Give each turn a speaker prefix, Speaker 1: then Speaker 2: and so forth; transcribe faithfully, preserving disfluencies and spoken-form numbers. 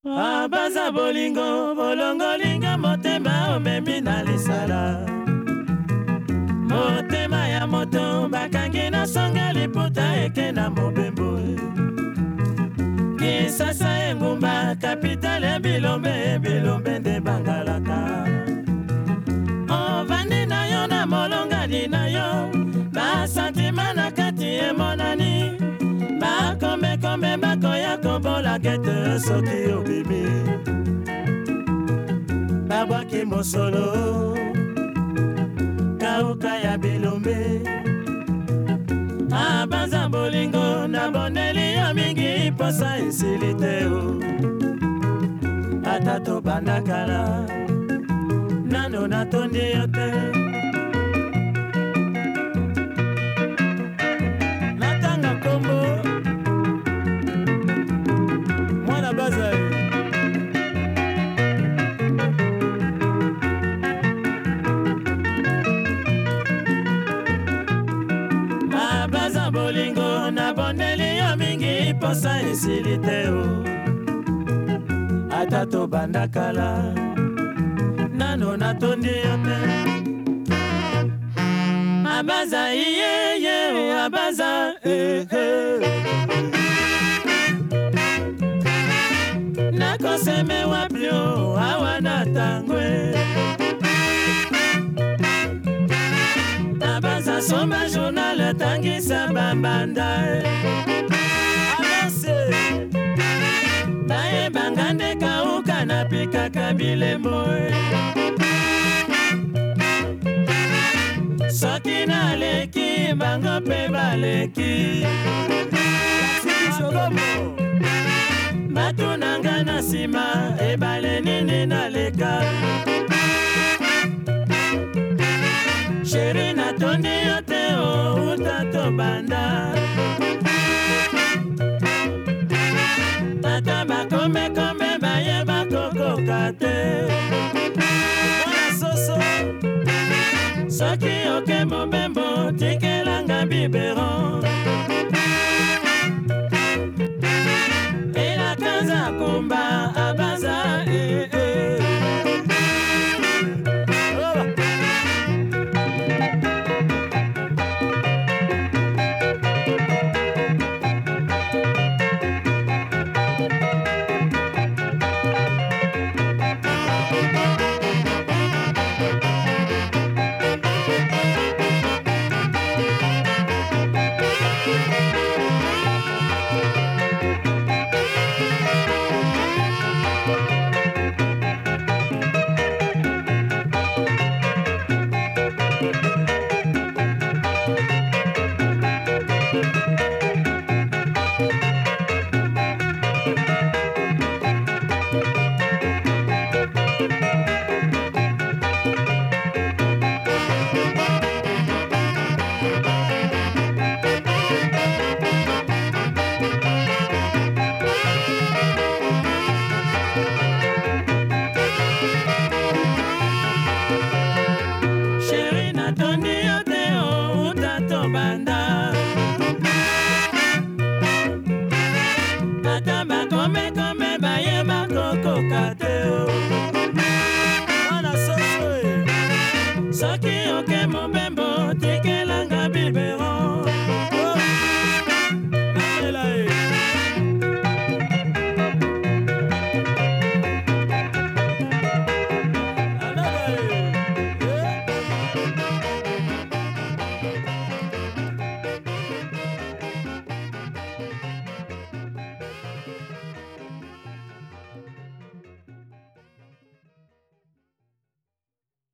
Speaker 1: Abaza bolingo, bolongo linga motema omemi na lisala. Motema ya moto bakangi na songa liputa eke na mobembo. Kisasa engumba kapitale bilombe bilombe nde bangalaka. Ovandi na yo na molongani na yo, ba santima na kati emonani. Bakombe kombe bakoya kombola kete soki obimi. Babwaki mosolo kauka ya bilombe. Abaza bolingo na bondeli ya mingi posa esilite o. Ata to bandakala nano natondi yote. Natanga kombo mwana baza e. Abaza bolingo na bondeli ya mingi posa esilite o. Ata to bandakala nano natondi yote. Abaza iye ye abaza eh eh. Nakoseme wapyo awana tangwe. Abaza soma journal tangisa bambanda. Alose bae bangande kauka na pika kabilembo. Soki na leki bango pe baleki. Batu nanga na sima ebale nini na leka. Sheri na tondi yote o utato banda. Tata bakome kome baye bakoko kate. Mwana soso soki oke mobembo tikelanga biberon. Ela kaza kumba abaza